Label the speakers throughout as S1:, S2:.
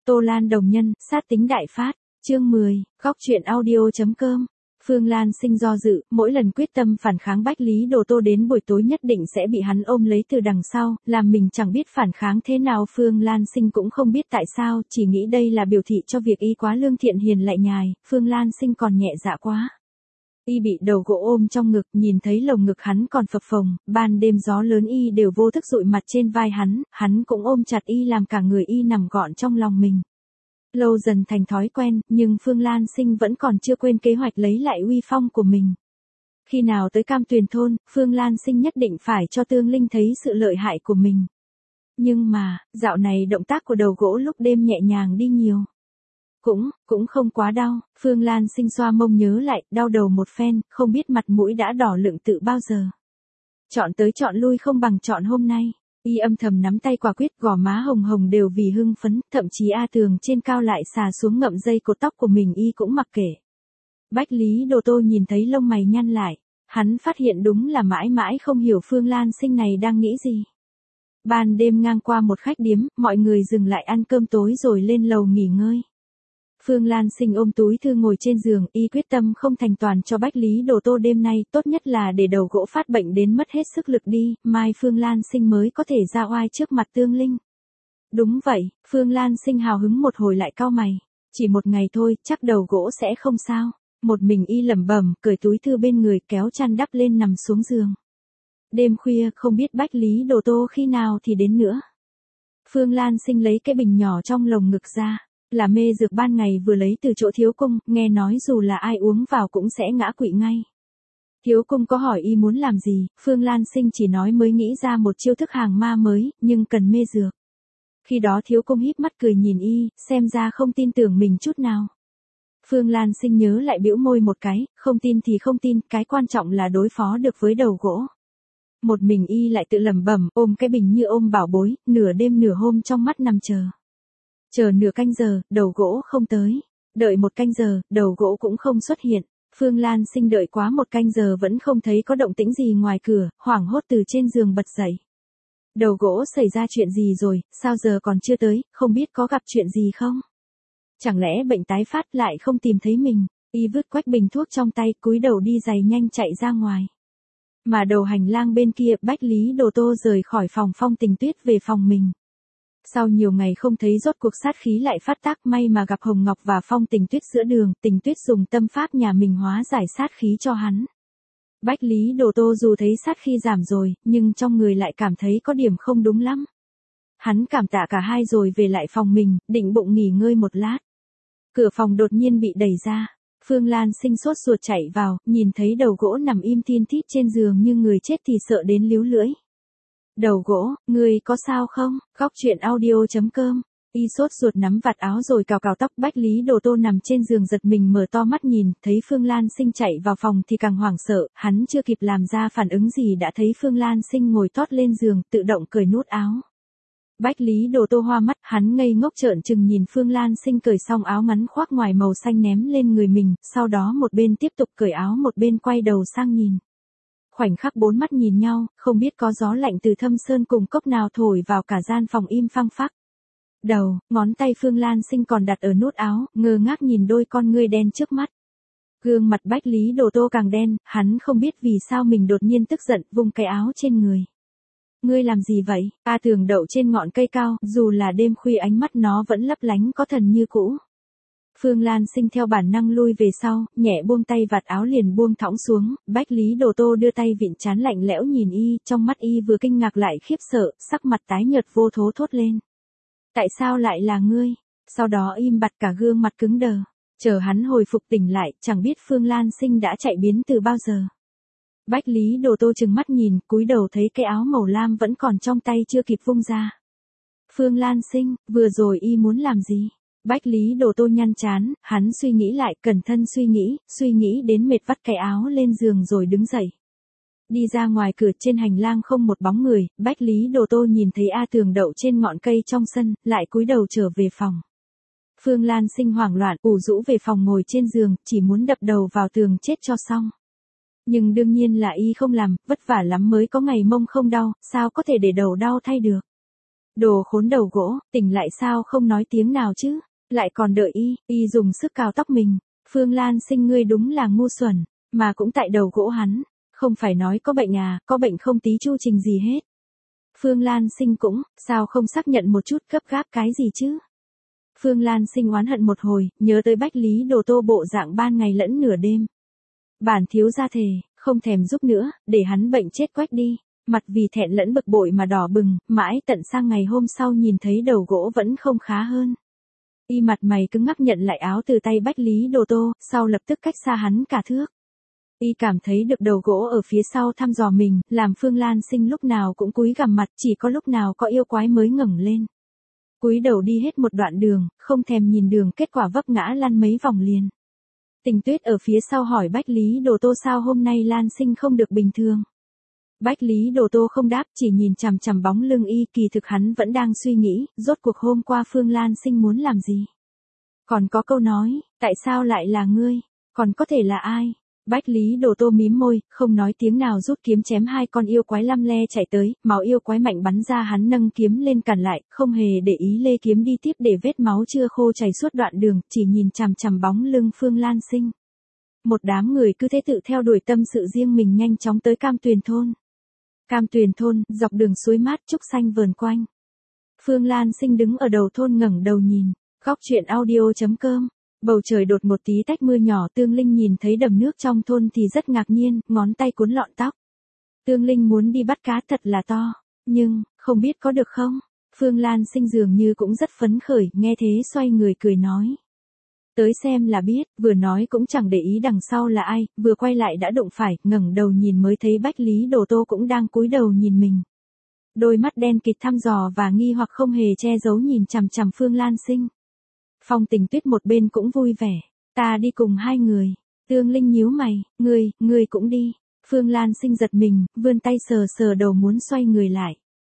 S1: Tô Lan đồng nhân, sát tính đại phát. Chương 10, góc truyện audio.com. Phương Lan Sinh do dự, mỗi lần quyết tâm phản kháng Bách Lý Đồ Tô đến buổi tối nhất định sẽ bị hắn ôm lấy từ đằng sau, làm mình chẳng biết phản kháng thế nào. Phương Lan Sinh cũng không biết tại sao, chỉ nghĩ đây là biểu thị cho việc y quá lương thiện hiền lại nhài. Phương Lan Sinh còn nhẹ dạ quá. Y bị đầu gỗ ôm trong ngực, nhìn thấy lồng ngực hắn còn phập phồng, ban đêm gió lớn y đều vô thức dụi mặt trên vai hắn cũng ôm chặt y làm cả người y nằm gọn trong lòng mình. Lâu dần thành thói quen, nhưng Phương Lan Sinh vẫn còn chưa quên kế hoạch lấy lại uy phong của mình. Khi nào tới Cam Tuyền thôn, Phương Lan Sinh nhất định phải cho Tương Linh thấy sự lợi hại của mình. Nhưng mà, dạo này động tác của đầu gỗ lúc đêm nhẹ nhàng đi nhiều. Cũng không quá đau. Phương Lan Sinh xoa mông nhớ lại, đau đầu một phen, không biết mặt mũi đã đỏ lựng tự bao giờ. Chọn tới chọn lui không bằng chọn hôm nay. Y âm thầm nắm tay quả quyết, gò má hồng hồng đều vì hưng phấn, thậm chí A Tường trên cao lại xà xuống ngậm dây cột tóc của mình y cũng mặc kệ. Bách Lý Đồ Tô nhìn thấy lông mày nhăn lại, hắn phát hiện đúng là mãi mãi không hiểu Phương Lan Sinh này đang nghĩ gì. Ban đêm ngang qua một khách điếm, mọi người dừng lại ăn cơm tối rồi lên lầu nghỉ ngơi. Phương Lan Sinh ôm túi thư ngồi trên giường, y quyết tâm không thành toàn cho Bách Lý Đồ Tô đêm nay, tốt nhất là để đầu gỗ phát bệnh đến mất hết sức lực đi, mai Phương Lan Sinh mới có thể ra oai trước mặt Tương Linh. Đúng vậy, Phương Lan Sinh hào hứng một hồi lại cau mày, chỉ một ngày thôi, chắc đầu gỗ sẽ không sao. Một mình y lẩm bẩm, cởi túi thư bên người, kéo chăn đắp lên nằm xuống giường. Đêm khuya, không biết Bách Lý Đồ Tô khi nào thì đến nữa. Phương Lan Sinh lấy cái bình nhỏ trong lồng ngực ra. Là mê dược ban ngày vừa lấy từ chỗ Thiếu Cung, nghe nói dù là ai uống vào cũng sẽ ngã quỵ ngay. Thiếu Cung có hỏi y muốn làm gì, Phương Lan Sinh chỉ nói mới nghĩ ra một chiêu thức hàng ma mới, nhưng cần mê dược. Khi đó Thiếu Cung híp mắt cười nhìn y, xem ra không tin tưởng mình chút nào. Phương Lan Sinh nhớ lại bĩu môi một cái, không tin thì không tin, cái quan trọng là đối phó được với đầu gỗ. Một mình y lại tự lẩm bẩm, ôm cái bình như ôm bảo bối, nửa đêm nửa hôm trong mắt nằm chờ. Chờ nửa canh giờ, đầu gỗ không tới. Đợi một canh giờ, đầu gỗ cũng không xuất hiện. Phương Lan Sinh đợi quá một canh giờ vẫn không thấy có động tĩnh gì ngoài cửa, hoảng hốt từ trên giường bật dậy. Đầu gỗ xảy ra chuyện gì rồi, sao giờ còn chưa tới, không biết có gặp chuyện gì không? Chẳng lẽ bệnh tái phát lại không tìm thấy mình? Y vứt quách bình thuốc trong tay, cúi đầu đi giày nhanh chạy ra ngoài. Mà đầu hành lang bên kia, Bách Lý Đồ Tô rời khỏi phòng Phong Tình Tuyết về phòng mình. Sau nhiều ngày không thấy rốt cuộc sát khí lại phát tác, may mà gặp Hồng Ngọc và Phong Tình Tuyết giữa đường, Tình Tuyết dùng tâm pháp nhà mình hóa giải sát khí cho hắn. Bách Lý Đồ Tô dù thấy sát khí giảm rồi, nhưng trong người lại cảm thấy có điểm không đúng lắm. Hắn cảm tạ cả hai rồi về lại phòng mình, định bụng nghỉ ngơi một lát. Cửa phòng đột nhiên bị đẩy ra. Phương Lan Sinh sốt ruột chạy vào, nhìn thấy đầu gỗ nằm im thiên thít trên giường như người chết thì sợ đến líu lưỡi. Đầu gỗ, ngươi có sao không? Góc truyện audio.com. Y sốt ruột nắm vạt áo rồi cào cào tóc. Bách Lý Đồ Tô nằm trên giường giật mình mở to mắt nhìn, thấy Phương Lan Sinh chạy vào phòng thì càng hoảng sợ, hắn chưa kịp làm ra phản ứng gì đã thấy Phương Lan Sinh ngồi tót lên giường, tự động cởi nút áo. Bách Lý Đồ Tô hoa mắt, hắn ngây ngốc trợn trừng nhìn Phương Lan Sinh cởi xong áo ngắn khoác ngoài màu xanh ném lên người mình, sau đó một bên tiếp tục cởi áo một bên quay đầu sang nhìn. Khoảnh khắc bốn mắt nhìn nhau, không biết có gió lạnh từ thâm sơn cùng cốc nào thổi vào cả gian phòng im phăng phắc. Đầu, ngón tay Phương Lan Sinh còn đặt ở nút áo, ngơ ngác nhìn đôi con ngươi đen trước mắt. Gương mặt Bách Lý Đồ Tô càng đen, hắn không biết vì sao mình đột nhiên tức giận, vung cái áo trên người. Ngươi làm gì vậy? A Tường đậu trên ngọn cây cao, dù là đêm khuya ánh mắt nó vẫn lấp lánh có thần như cũ. Phương Lan Sinh theo bản năng lui về sau, nhẹ buông tay vạt áo liền buông thõng xuống, Bách Lý Đồ Tô đưa tay vịn trán lạnh lẽo nhìn y, trong mắt y vừa kinh ngạc lại khiếp sợ, sắc mặt tái nhợt vô thố thốt lên. Tại sao lại là ngươi? Sau đó im bặt cả gương mặt cứng đờ, chờ hắn hồi phục tỉnh lại, chẳng biết Phương Lan Sinh đã chạy biến từ bao giờ. Bách Lý Đồ Tô trừng mắt nhìn, cúi đầu thấy cái áo màu lam vẫn còn trong tay chưa kịp vung ra. Phương Lan Sinh, vừa rồi y muốn làm gì? Bách Lý Đồ Tô nhăn trán, hắn suy nghĩ lại, cẩn thận suy nghĩ đến mệt vắt cái áo lên giường rồi đứng dậy. Đi ra ngoài cửa trên hành lang không một bóng người, Bách Lý Đồ Tô nhìn thấy A Tường đậu trên ngọn cây trong sân, lại cúi đầu trở về phòng. Phương Lan Sinh hoảng loạn, ủ rũ về phòng ngồi trên giường, chỉ muốn đập đầu vào tường chết cho xong. Nhưng đương nhiên là y không làm, vất vả lắm mới có ngày mông không đau, sao có thể để đầu đau thay được. Đồ khốn đầu gỗ, tỉnh lại sao không nói tiếng nào chứ? Lại còn đợi y dùng sức cào tóc mình. Phương Lan Sinh ngươi đúng là ngu xuẩn, mà cũng tại đầu gỗ hắn. Không phải nói có bệnh à, có bệnh không tí chu trình gì hết. Phương Lan Sinh cũng, sao không xác nhận một chút gấp gáp cái gì chứ? Phương Lan Sinh oán hận một hồi, nhớ tới Bách Lý Đồ Tô bộ dạng ban ngày lẫn nửa đêm. Bản thiếu gia thề, không thèm giúp nữa, để hắn bệnh chết quách đi. Mặt vì thẹn lẫn bực bội mà đỏ bừng, mãi tận sang ngày hôm sau nhìn thấy đầu gỗ vẫn không khá hơn. Y mặt mày cứng ngắc nhận lại áo từ tay Bách Lý Đồ Tô, sau lập tức cách xa hắn cả thước. Y cảm thấy được đầu gỗ ở phía sau thăm dò mình, làm Phương Lan Sinh lúc nào cũng cúi gằm mặt, chỉ có lúc nào có yêu quái mới ngẩng lên. Cúi đầu đi hết một đoạn đường, không thèm nhìn đường, kết quả vấp ngã lăn mấy vòng liền. Tình Tuyết ở phía sau hỏi Bách Lý Đồ Tô sao hôm nay Lan Sinh không được bình thường. Bách Lý Đồ Tô không đáp, chỉ nhìn chằm chằm bóng lưng y, kỳ thực hắn vẫn đang suy nghĩ, rốt cuộc hôm qua Phương Lan Sinh muốn làm gì. Còn có câu nói, tại sao lại là ngươi, còn có thể là ai? Bách Lý Đồ Tô mím môi, không nói tiếng nào rút kiếm chém hai con yêu quái lăm le chạy tới, máu yêu quái mạnh bắn ra hắn nâng kiếm lên cản lại, không hề để ý lê kiếm đi tiếp để vết máu chưa khô chảy suốt đoạn đường, chỉ nhìn chằm chằm bóng lưng Phương Lan Sinh. Một đám người cứ thế tự theo đuổi tâm sự riêng mình nhanh chóng tới Cam Tuyền thôn. Cam Tuyền thôn, dọc đường suối mát trúc xanh vờn quanh. Phương Lan Sinh đứng ở đầu thôn ngẩng đầu nhìn, góc chuyện audio.com. Bầu trời đột một tí tách mưa nhỏ, Tương Linh nhìn thấy đầm nước trong thôn thì rất ngạc nhiên, ngón tay cuốn lọn tóc. Tương Linh muốn đi bắt cá thật là to, nhưng, không biết có được không? Phương Lan Sinh dường như cũng rất phấn khởi, nghe thế xoay người cười nói. Tới xem là biết, vừa nói cũng chẳng để ý đằng sau là ai, vừa quay lại đã đụng phải, ngẩng đầu nhìn mới thấy Bách Lý Đồ Tô cũng đang cúi đầu nhìn mình. Đôi mắt đen kịt thăm dò và nghi hoặc không hề che giấu nhìn chằm chằm Phương Lan Sinh. Phong Tình Tuyết một bên cũng vui vẻ, ta đi cùng hai người. Tương Linh nhíu mày, ngươi cũng đi. Phương Lan Sinh giật mình, vươn tay sờ sờ đầu muốn xoay người lại.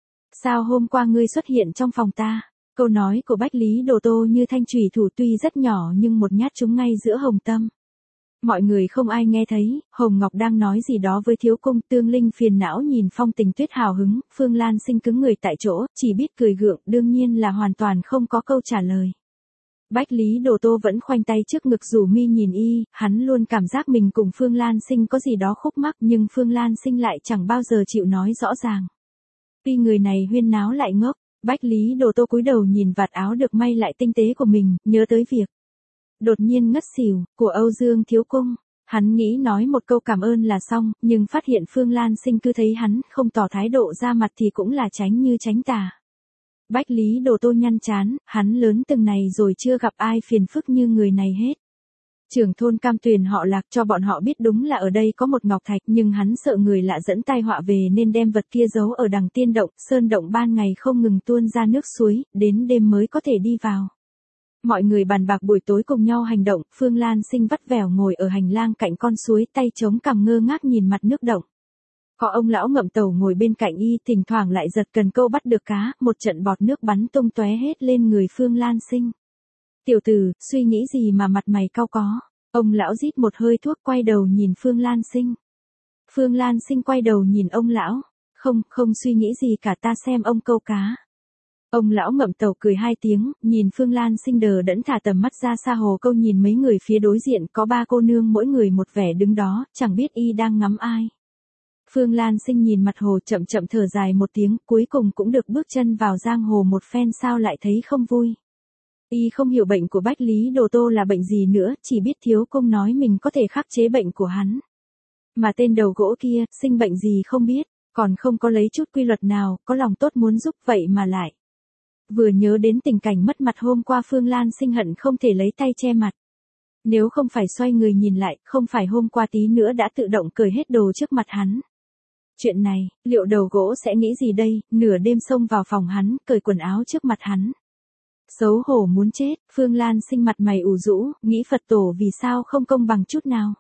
S1: Sao hôm qua ngươi xuất hiện trong phòng ta? Câu nói của Bách Lý Đồ Tô như thanh chủy thủ tuy rất nhỏ nhưng một nhát trúng ngay giữa hồng tâm. Mọi người không ai nghe thấy, Hồng Ngọc đang nói gì đó với thiếu cung. Tương Linh phiền não nhìn Phong Tình Tuyết hào hứng, Phương Lan Sinh cứng người tại chỗ, chỉ biết cười gượng, đương nhiên là hoàn toàn không có câu trả lời. Bách Lý Đồ Tô vẫn khoanh tay trước ngực rủ mi nhìn y, hắn luôn cảm giác mình cùng Phương Lan Sinh có gì đó khúc mắc nhưng Phương Lan Sinh lại chẳng bao giờ chịu nói rõ ràng. Tuy người này huyên náo lại ngốc, Bách Lý Đồ Tô cúi đầu nhìn vạt áo được may lại tinh tế của mình, nhớ tới việc đột nhiên ngất xỉu của Âu Dương thiếu cung. Hắn nghĩ nói một câu cảm ơn là xong, nhưng phát hiện Phương Lan Sinh cứ thấy hắn không tỏ thái độ ra mặt thì cũng là tránh như tránh tà. Bách Lý Đồ Tô nhăn chán, hắn lớn từng này rồi chưa gặp ai phiền phức như người này hết. Trưởng thôn Cam Tuyền họ Lạc cho bọn họ biết đúng là ở đây có một ngọc thạch, nhưng hắn sợ người lạ dẫn tai họa về nên đem vật kia giấu ở đằng tiên động, sơn động ban ngày không ngừng tuôn ra nước suối, đến đêm mới có thể đi vào. Mọi người bàn bạc buổi tối cùng nhau hành động, Phương Lan Sinh vắt vẻo ngồi ở hành lang cạnh con suối, tay chống cằm ngơ ngác nhìn mặt nước động. Có ông lão ngậm tàu ngồi bên cạnh y, thỉnh thoảng lại giật cần câu bắt được cá, một trận bọt nước bắn tung tóe hết lên người Phương Lan Sinh. Tiểu tử, suy nghĩ gì mà mặt mày cau có? Ông lão rít một hơi thuốc quay đầu nhìn Phương Lan Sinh. Phương Lan Sinh quay đầu nhìn ông lão. Không suy nghĩ gì cả, ta xem ông câu cá. Ông lão ngậm tàu cười hai tiếng, nhìn Phương Lan Sinh đờ đẫn thả tầm mắt ra xa hồ câu nhìn mấy người phía đối diện, có ba cô nương mỗi người một vẻ đứng đó, chẳng biết y đang ngắm ai. Phương Lan Sinh nhìn mặt hồ chậm chậm thở dài một tiếng, cuối cùng cũng được bước chân vào giang hồ một phen, sao lại thấy không vui. Y không hiểu bệnh của Bách Lý Đồ Tô là bệnh gì nữa, chỉ biết thiếu cung nói mình có thể khắc chế bệnh của hắn. Mà tên đầu gỗ kia, sinh bệnh gì không biết, còn không có lấy chút quy luật nào, có lòng tốt muốn giúp vậy mà lại. Vừa nhớ đến tình cảnh mất mặt hôm qua, Phương Lan Sinh hận không thể lấy tay che mặt. Nếu không phải xoay người nhìn lại, không phải hôm qua tí nữa đã tự động cởi hết đồ trước mặt hắn. Chuyện này, liệu đầu gỗ sẽ nghĩ gì đây, nửa đêm xông vào phòng hắn, cởi quần áo trước mặt hắn. Xấu hổ muốn chết, Phương Lan Sinh mặt mày ủ rũ, nghĩ Phật tổ vì sao không công bằng chút nào.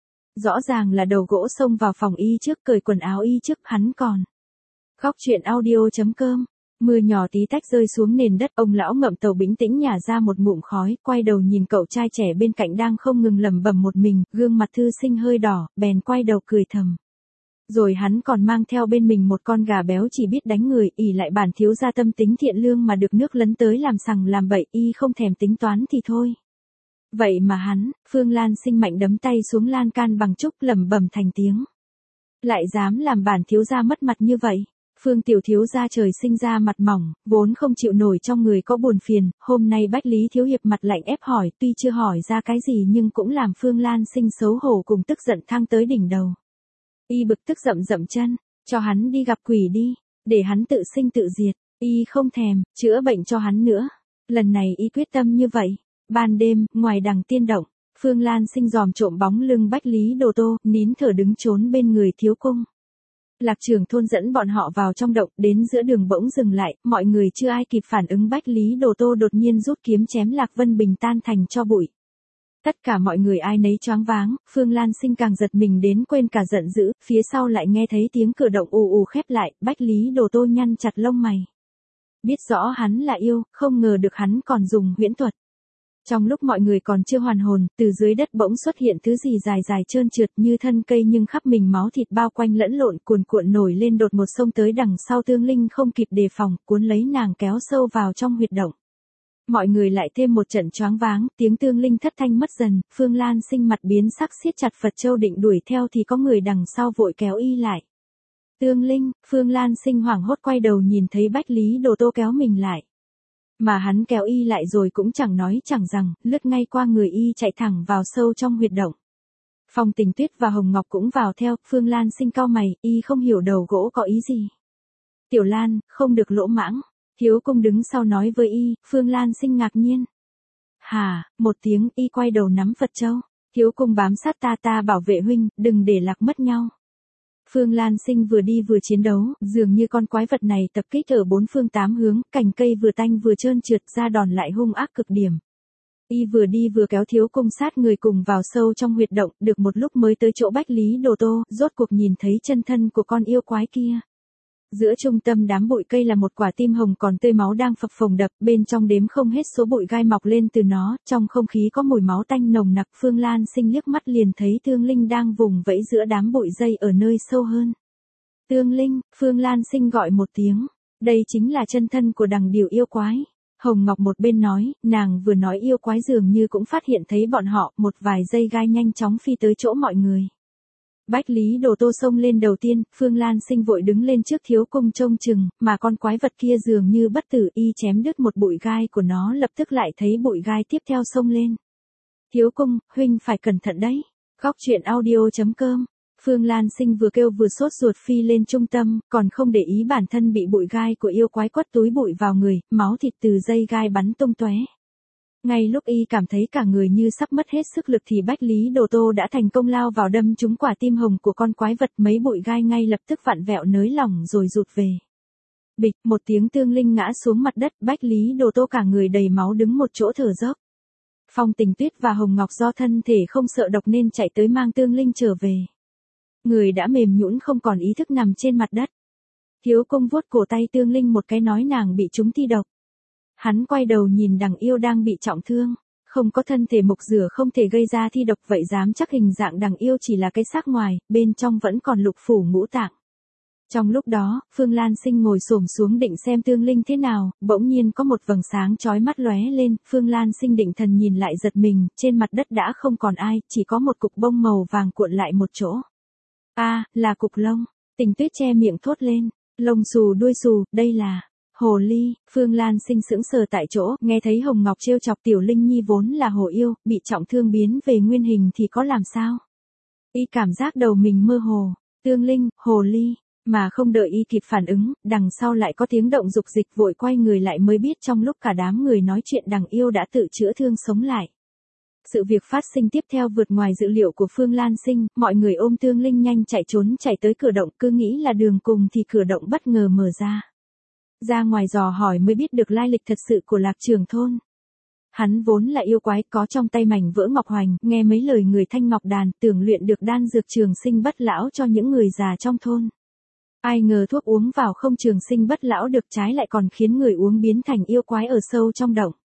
S1: Rõ ràng là đầu gỗ xông vào phòng y trước, cởi quần áo y trước, hắn còn. Góc chuyện audio.com. Mưa nhỏ tí tách rơi xuống nền đất, ông lão ngậm tàu bình tĩnh nhả ra một ngụm khói, quay đầu nhìn cậu trai trẻ bên cạnh đang không ngừng lẩm bẩm một mình, gương mặt thư sinh hơi đỏ, bèn quay đầu cười thầm. Rồi hắn còn mang theo bên mình một con gà béo chỉ biết đánh người, ỷ lại bản thiếu gia tâm tính thiện lương mà được nước lấn tới làm sằng làm bậy, y không thèm tính toán thì thôi. Vậy mà hắn, Phương Lan Sinh mạnh đấm tay xuống lan can bằng trúc lẩm bẩm thành tiếng. Lại dám làm bản thiếu gia mất mặt như vậy. Phương tiểu thiếu gia trời sinh ra mặt mỏng, vốn không chịu nổi trong người có buồn phiền, hôm nay Bách Lý thiếu hiệp mặt lạnh ép hỏi, tuy chưa hỏi ra cái gì nhưng cũng làm Phương Lan Sinh xấu hổ cùng tức giận thăng tới đỉnh đầu. Y bực tức dậm dậm chân, cho hắn đi gặp quỷ đi, để hắn tự sinh tự diệt, y không thèm chữa bệnh cho hắn nữa. Lần này y quyết tâm như vậy. Ban đêm, ngoài đằng tiên động, Phương Lan Sinh dòm trộm bóng lưng Bách Lý Đồ Tô, nín thở đứng trốn bên người Thiếu Cung. Lạc trưởng thôn dẫn bọn họ vào trong động, đến giữa đường bỗng dừng lại, mọi người chưa ai kịp phản ứng, Bách Lý Đồ Tô đột nhiên rút kiếm chém Lạc Vân Bình tan thành tro bụi. Tất cả mọi người ai nấy choáng váng, Phương Lan Sinh càng giật mình đến quên cả giận dữ, phía sau lại nghe thấy tiếng cửa động ù ù khép lại, Bách Lý Đồ Tô nhăn chặt lông mày. Biết rõ hắn là yêu, không ngờ được hắn còn dùng huyễn thuật. Trong lúc mọi người còn chưa hoàn hồn, từ dưới đất bỗng xuất hiện thứ gì dài dài trơn trượt như thân cây nhưng khắp mình máu thịt bao quanh lẫn lộn, cuồn cuộn nổi lên đột một xông tới đằng sau Tương Linh không kịp đề phòng, cuốn lấy nàng kéo sâu vào trong huyệt động. Mọi người lại thêm một trận choáng váng, tiếng Tương Linh thất thanh mất dần, Phương Lan Sinh mặt biến sắc siết chặt Phật Châu định đuổi theo thì có người đằng sau vội kéo y lại. Tương Linh, Phương Lan Sinh hoảng hốt quay đầu nhìn thấy Bách Lý Đồ Tô kéo mình lại. Mà hắn kéo y lại rồi cũng chẳng nói chẳng rằng, lướt ngay qua người y chạy thẳng vào sâu trong huyệt động. Phong Tình Tuyết và Hồng Ngọc cũng vào theo, Phương Lan Sinh cau mày, y không hiểu đầu gỗ có ý gì. Tiểu Lan, không được lỗ mãng. Thiếu Cung đứng sau nói với y, Phương Lan Sinh ngạc nhiên. Hà, một tiếng, y quay đầu nắm Phật Châu. Thiếu Cung bám sát ta bảo vệ huynh, đừng để lạc mất nhau. Phương Lan Sinh vừa đi vừa chiến đấu, dường như con quái vật này tập kích ở bốn phương tám hướng, cành cây vừa tanh vừa trơn trượt, ra đòn lại hung ác cực điểm. Y vừa đi vừa kéo Thiếu Cung sát người cùng vào sâu trong huyệt động, được một lúc mới tới chỗ Bách Lý Đồ Tô, rốt cuộc nhìn thấy chân thân của con yêu quái kia. Giữa trung tâm đám bụi cây là một quả tim hồng còn tươi máu đang phập phồng đập, bên trong đếm không hết số bụi gai mọc lên từ nó, trong không khí có mùi máu tanh nồng nặc. Phương Lan Sinh liếc mắt liền thấy Tương Linh đang vùng vẫy giữa đám bụi dây ở nơi sâu hơn. Tương Linh, Phương Lan Sinh gọi một tiếng, đây chính là chân thân của đằng điều yêu quái. Hồng Ngọc một bên nói, nàng vừa nói yêu quái dường như cũng phát hiện thấy bọn họ, một vài dây gai nhanh chóng phi tới chỗ mọi người. Bách Lý Đồ Tô xông lên đầu tiên, Phương Lan Sinh vội đứng lên trước Thiếu Cung trông chừng, mà con quái vật kia dường như bất tử, y chém đứt một bụi gai của nó lập tức lại thấy bụi gai tiếp theo xông lên. Thiếu Cung, huynh phải cẩn thận đấy. Góc truyện audio.com. Phương Lan Sinh vừa kêu vừa sốt ruột phi lên trung tâm, còn không để ý bản thân bị bụi gai của yêu quái quất túi bụi vào người, máu thịt từ dây gai bắn tung tóe. Ngay lúc y cảm thấy cả người như sắp mất hết sức lực thì Bách Lý Đồ Tô đã thành công lao vào đâm trúng quả tim hồng của con quái vật, mấy bụi gai ngay lập tức vặn vẹo nới lỏng rồi rụt về. Bịch, một tiếng, Tương Linh ngã xuống mặt đất, Bách Lý Đồ Tô cả người đầy máu đứng một chỗ thở dốc. Phong Tình Tuyết và Hồng Ngọc do thân thể không sợ độc nên chạy tới mang Tương Linh trở về. Người đã mềm nhũn không còn ý thức nằm trên mặt đất. Thiếu Cung vuốt cổ tay Tương Linh một cái nói nàng bị trúng thi độc. Hắn quay đầu nhìn đằng yêu đang bị trọng thương, không có thân thể mục rửa không thể gây ra thi độc, vậy dám chắc hình dạng đằng yêu chỉ là cái xác ngoài, bên trong vẫn còn lục phủ ngũ tạng. Trong lúc đó, Phương Lan Sinh ngồi xổm xuống định xem Tương Linh thế nào, bỗng nhiên có một vầng sáng chói mắt lóe lên, Phương Lan Sinh định thần nhìn lại giật mình, trên mặt đất đã không còn ai, chỉ có một cục bông màu vàng cuộn lại một chỗ. Là cục lông. Tình Tuyết che miệng thốt lên, lông xù đuôi xù, đây là hồ ly. Phương Lan Sinh sững sờ tại chỗ, nghe thấy Hồng Ngọc trêu chọc Tiểu Linh Nhi vốn là hồ yêu, bị trọng thương biến về nguyên hình thì có làm sao? Y cảm giác đầu mình mơ hồ, Tương Linh, hồ ly, mà không đợi y kịp phản ứng, đằng sau lại có tiếng động dục dịch, vội quay người lại mới biết trong lúc cả đám người nói chuyện đằng yêu đã tự chữa thương sống lại. Sự việc phát sinh tiếp theo vượt ngoài dự liệu của Phương Lan Sinh, mọi người ôm Tương Linh nhanh chạy trốn chạy tới cửa động, cứ nghĩ là đường cùng thì cửa động bất ngờ mở ra. Ra ngoài dò hỏi mới biết được lai lịch thật sự của Lạc trưởng thôn. Hắn vốn là yêu quái, có trong tay mảnh vỡ ngọc hoành, nghe mấy lời người thanh ngọc đàn, tưởng luyện được đan dược trường sinh bất lão cho những người già trong thôn. Ai ngờ thuốc uống vào không trường sinh bất lão được, trái lại còn khiến người uống biến thành yêu quái ở sâu trong động.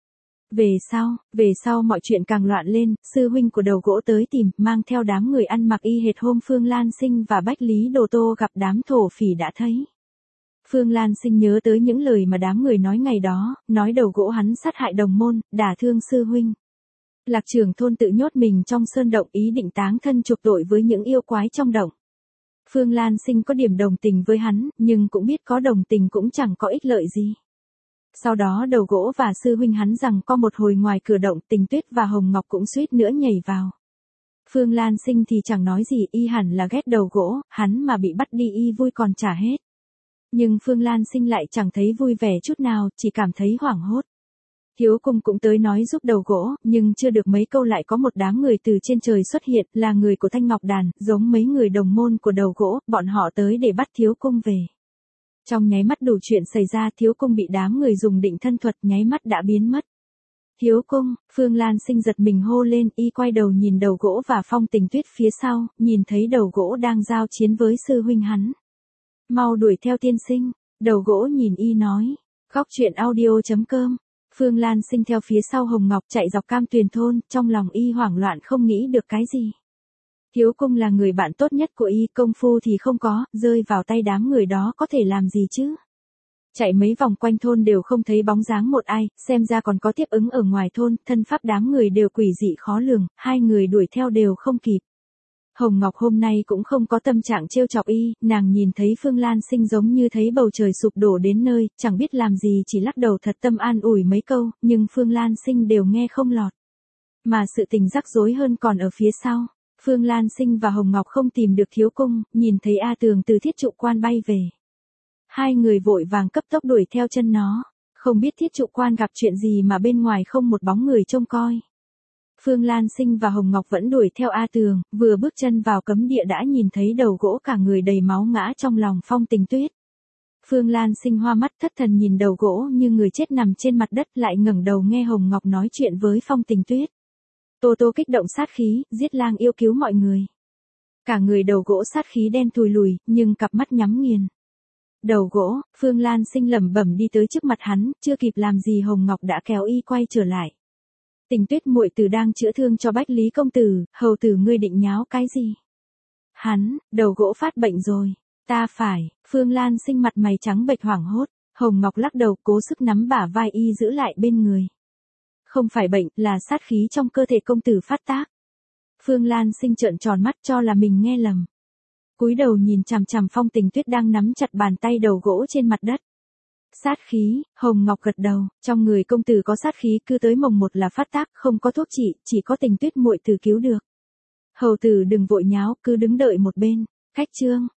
S1: Về sau mọi chuyện càng loạn lên, sư huynh của đầu gỗ tới tìm, mang theo đám người ăn mặc y hệt hôm Phương Lan Sinh và Bách Lý Đồ Tô gặp đám thổ phỉ đã thấy. Phương Lan Sinh nhớ tới những lời mà đám người nói ngày đó, nói đầu gỗ hắn sát hại đồng môn, đả thương sư huynh. Lạc trưởng thôn tự nhốt mình trong sơn động ý định táng thân chuộc tội với những yêu quái trong động. Phương Lan Sinh có điểm đồng tình với hắn, nhưng cũng biết có đồng tình cũng chẳng có ích lợi gì. Sau đó đầu gỗ và sư huynh hắn rằng có một hồi ngoài cửa động, Tình Tuyết và Hồng Ngọc cũng suýt nữa nhảy vào. Phương Lan Sinh thì chẳng nói gì, y hẳn là ghét đầu gỗ, hắn mà bị bắt đi y vui còn chả hết. Nhưng Phương Lan Sinh lại chẳng thấy vui vẻ chút nào, chỉ cảm thấy hoảng hốt. Thiếu Cung cũng tới nói giúp đầu gỗ, nhưng chưa được mấy câu lại có một đám người từ trên trời xuất hiện, là người của Thanh Ngọc Đàn, giống mấy người đồng môn của đầu gỗ, bọn họ tới để bắt Thiếu Cung về. Trong nháy mắt đủ chuyện xảy ra, Thiếu Cung bị đám người dùng định thân thuật nháy mắt đã biến mất. Thiếu Cung, Phương Lan Sinh giật mình hô lên, y quay đầu nhìn đầu gỗ và Phong Tình Tuyết phía sau, nhìn thấy đầu gỗ đang giao chiến với sư huynh hắn. Mau đuổi theo tiên sinh, đầu gỗ nhìn y nói. Góc truyện audio.com. Phương Lan Sinh theo phía sau Hồng Ngọc chạy dọc Cam Tuyền thôn, trong lòng y hoảng loạn không nghĩ được cái gì. Thiếu Cung là người bạn tốt nhất của y, công phu thì không có, rơi vào tay đám người đó có thể làm gì chứ. Chạy mấy vòng quanh thôn đều không thấy bóng dáng một ai, xem ra còn có tiếp ứng ở ngoài thôn, thân pháp đám người đều quỷ dị khó lường, hai người đuổi theo đều không kịp. Hồng Ngọc hôm nay cũng không có tâm trạng trêu chọc y, nàng nhìn thấy Phương Lan Sinh giống như thấy bầu trời sụp đổ đến nơi, chẳng biết làm gì chỉ lắc đầu thật tâm an ủi mấy câu, nhưng Phương Lan Sinh đều nghe không lọt. Mà sự tình rắc rối hơn còn ở phía sau. Phương Lan Sinh và Hồng Ngọc không tìm được Thiếu Cung, nhìn thấy A Tường từ Thiết Trụ Quan bay về. Hai người vội vàng cấp tốc đuổi theo chân nó, không biết Thiết Trụ Quan gặp chuyện gì mà bên ngoài không một bóng người trông coi. Phương Lan Sinh và Hồng Ngọc vẫn đuổi theo A Tường, vừa bước chân vào cấm địa đã nhìn thấy đầu gỗ cả người đầy máu ngã trong lòng Phong Tình Tuyết. Phương Lan Sinh hoa mắt thất thần nhìn đầu gỗ như người chết nằm trên mặt đất, lại ngẩng đầu nghe Hồng Ngọc nói chuyện với Phong Tình Tuyết. Tô Tô kích động sát khí, giết lang yêu cứu mọi người. Cả người đầu gỗ sát khí đen thui lùi, nhưng cặp mắt nhắm nghiền. Đầu gỗ, Phương Lan Sinh lẩm bẩm đi tới trước mặt hắn, chưa kịp làm gì Hồng Ngọc đã kéo y quay trở lại. Tình Tuyết muội tử đang chữa thương cho Bách Lý công tử, hầu tử ngươi định nháo cái gì? Hắn, đầu gỗ phát bệnh rồi. Ta phải, Phương Lan Sinh mặt mày trắng bệch hoảng hốt, Hồng Ngọc lắc đầu cố sức nắm bả vai y giữ lại bên người. Không phải bệnh, là sát khí trong cơ thể công tử phát tác. Phương Lan Sinh trợn tròn mắt cho là mình nghe lầm. Cúi đầu nhìn chằm chằm Phong Tình Tuyết đang nắm chặt bàn tay đầu gỗ trên mặt đất. Sát khí, Hồng Ngọc gật đầu, trong người công tử có sát khí cứ tới mồng một là phát tác, không có thuốc trị, chỉ có Tình Tuyết muội tử cứu được. Hầu tử đừng vội nháo, cứ đứng đợi một bên. Khách trương,